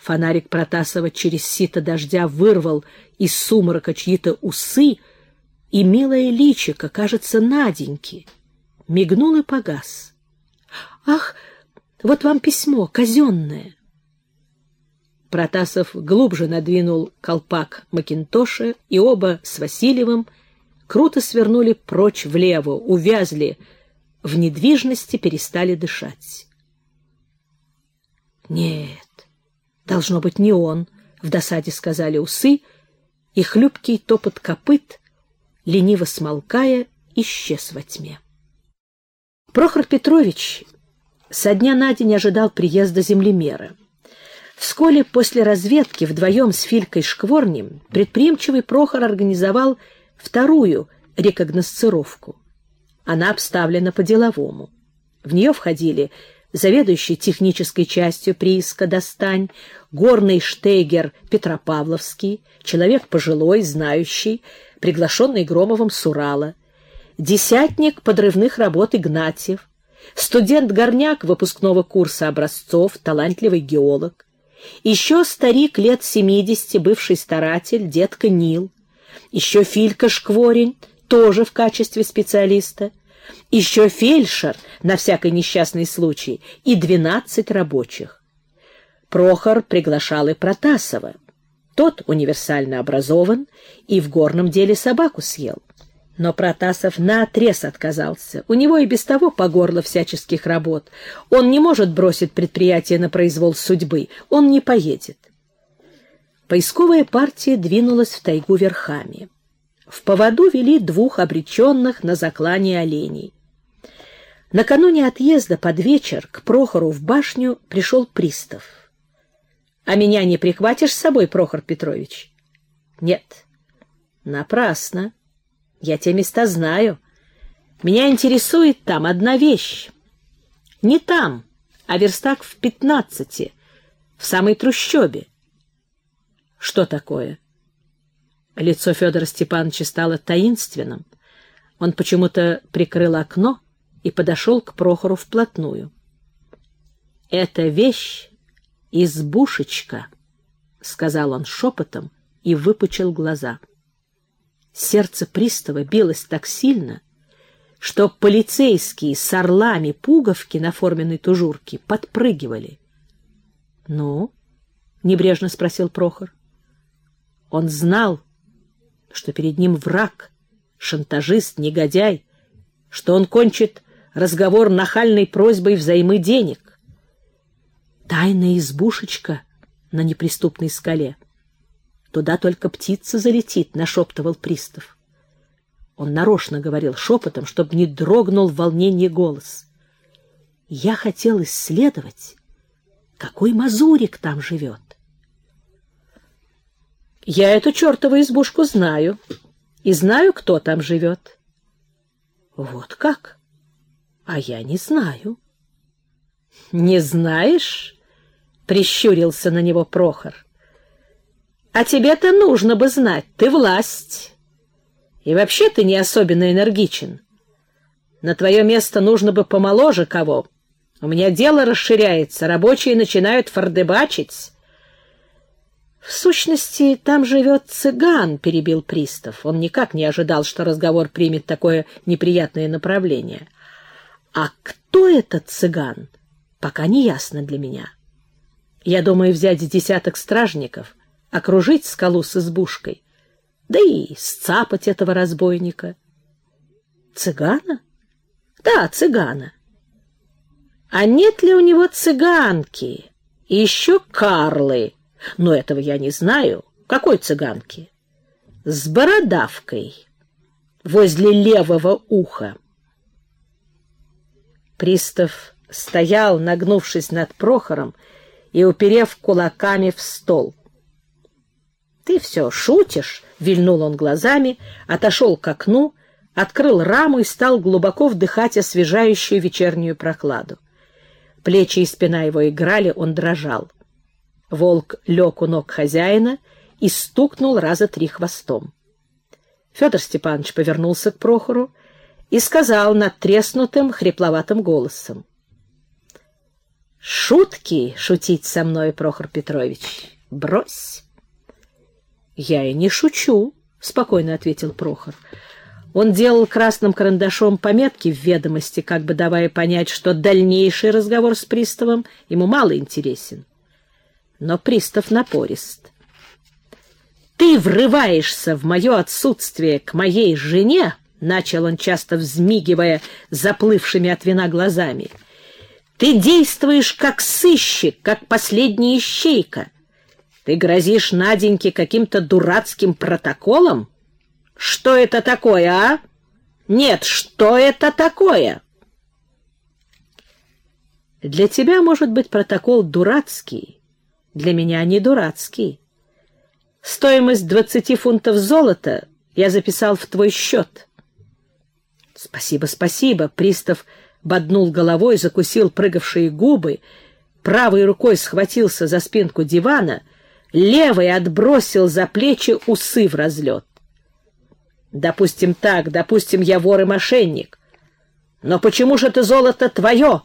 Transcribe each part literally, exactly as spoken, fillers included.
Фонарик Протасова через сито дождя вырвал из сумрака чьи-то усы, и милое личико, кажется, Наденьки, мигнул и погас. «Ах, вот вам письмо, казенное!» Протасов глубже надвинул колпак макинтоша, и оба с Васильевым круто свернули прочь влево, увязли в недвижности, перестали дышать. «Нет, должно быть, не он», — в досаде сказали усы, и хлюпкий топот копыт, лениво смолкая, исчез во тьме. Прохор Петрович со дня на день ожидал приезда землемера. Вскоре после разведки вдвоем с Филькой Шкворнем предприимчивый Прохор организовал вторую рекогносцировку. Она обставлена по-деловому. В нее входили заведующий технической частью прииска «Достань», горный штейгер Петропавловский, человек пожилой, знающий, приглашенный Громовым с Урала, десятник подрывных работ Игнатьев, студент-горняк выпускного курса образцов, талантливый геолог, еще старик лет семидесяти, бывший старатель, дедка Нил, еще Филька Шкворень, тоже в качестве специалиста, еще фельдшер на всякий несчастный случай и двенадцать рабочих. Прохор приглашал и Протасова. Тот универсально образован и в горном деле собаку съел. Но Протасов наотрез отказался. У него и без того по горло всяческих работ. Он не может бросить предприятие на произвол судьбы. Он не поедет. Поисковая партия двинулась в тайгу верхами. В поводу вели двух обреченных на заклание оленей. Накануне отъезда под вечер к Прохору в башню пришел пристав. — А меня не прихватишь с собой, Прохор Петрович? — Нет. — Напрасно. Я те места знаю. Меня интересует там одна вещь. Не там, а верстак в пятнадцати, в самой трущобе. — Что такое? Лицо Федора Степановича стало таинственным. Он почему-то прикрыл окно и подошел к Прохору вплотную. — Это вещь избушечка, — сказал он шепотом и выпучил глаза. Сердце пристава билось так сильно, что полицейские с орлами пуговки на форменной тужурке подпрыгивали. — Ну? — небрежно спросил Прохор. Он знал, что перед ним враг, шантажист, негодяй, что он кончит разговор нахальной просьбой взаймы денег. Тайная избушечка на неприступной скале. Туда только птица залетит, — нашептывал пристав. Он нарочно говорил шепотом, чтобы не дрогнул в волнении голос. Я хотел исследовать, какой мазурик там живет. Я эту чертову избушку знаю, и знаю, кто там живет. Вот как? А я не знаю. Не знаешь? Прищурился на него Прохор. А тебе-то нужно бы знать, ты власть. И вообще ты не особенно энергичен. На твое место нужно бы помоложе кого. У меня дело расширяется, рабочие начинают фордебачить. В сущности, там живет цыган, — перебил пристав. Он никак не ожидал, что разговор примет такое неприятное направление. А кто этот цыган, пока не ясно для меня. Я думаю взять десяток стражников, окружить скалу с избушкой, да и сцапать этого разбойника. Цыгана? Да, цыгана. А нет ли у него цыганки и еще карлы? Но этого я не знаю. Какой цыганки? С бородавкой возле левого уха. Пристав стоял, нагнувшись над Прохором и уперев кулаками в стол. — Ты все шутишь? — вильнул он глазами, отошел к окну, открыл раму и стал глубоко вдыхать освежающую вечернюю прохладу. Плечи и спина его играли, он дрожал. Волк лег у ног хозяина и стукнул раза три хвостом. Федор Степанович повернулся к Прохору и сказал надтреснутым, хрипловатым голосом: — Шутки шутить со мной, Прохор Петрович, брось. Я и не шучу, спокойно ответил Прохор. Он делал красным карандашом пометки в ведомости, как бы давая понять, что дальнейший разговор с приставом ему мало интересен. Но пристав напорист. Ты врываешься в мое отсутствие к моей жене, начал он, часто взмигивая заплывшими от вина глазами. Ты действуешь как сыщик, как последняя ищейка. Ты грозишь Наденьке каким-то дурацким протоколом? Что это такое, а? Нет, что это такое? Для тебя, может быть, протокол дурацкий, для меня не дурацкий. Стоимость двадцати фунтов золота я записал в твой счет. Спасибо, спасибо, пристав боднул головой, закусил прыгавшие губы, правой рукой схватился за спинку дивана, левой отбросил за плечи усы в разлет. Допустим так, допустим, я вор и мошенник. Но почему же это золото твое?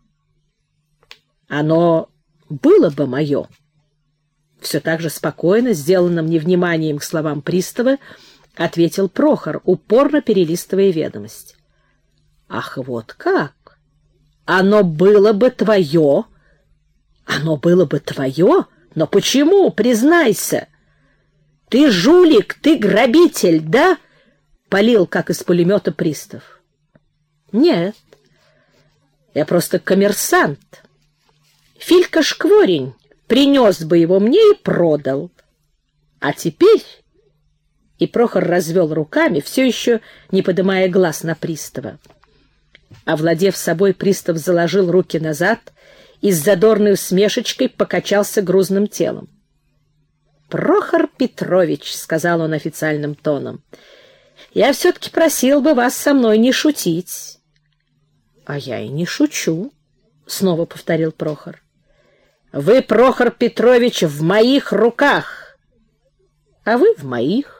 Оно было бы мое. Все так же спокойно, сделанным невниманием к словам пристава, ответил Прохор, упорно перелистывая ведомость. Ах, вот как! Оно было бы твое? Оно было бы твое? Но почему? Признайся. Ты жулик, ты грабитель, да? Палил, как из пулемета, пристав. Нет, я просто коммерсант. Филька Шкворень принес бы его мне и продал. А теперь... И Прохор развел руками, все еще не поднимая глаз на пристава. Овладев собой, пристав заложил руки назад и с задорной усмешечкой покачался грузным телом. — Прохор Петрович, — сказал он официальным тоном, — я все-таки просил бы вас со мной не шутить. — А я и не шучу, — снова повторил Прохор. — Вы, Прохор Петрович, в моих руках, а вы в моих.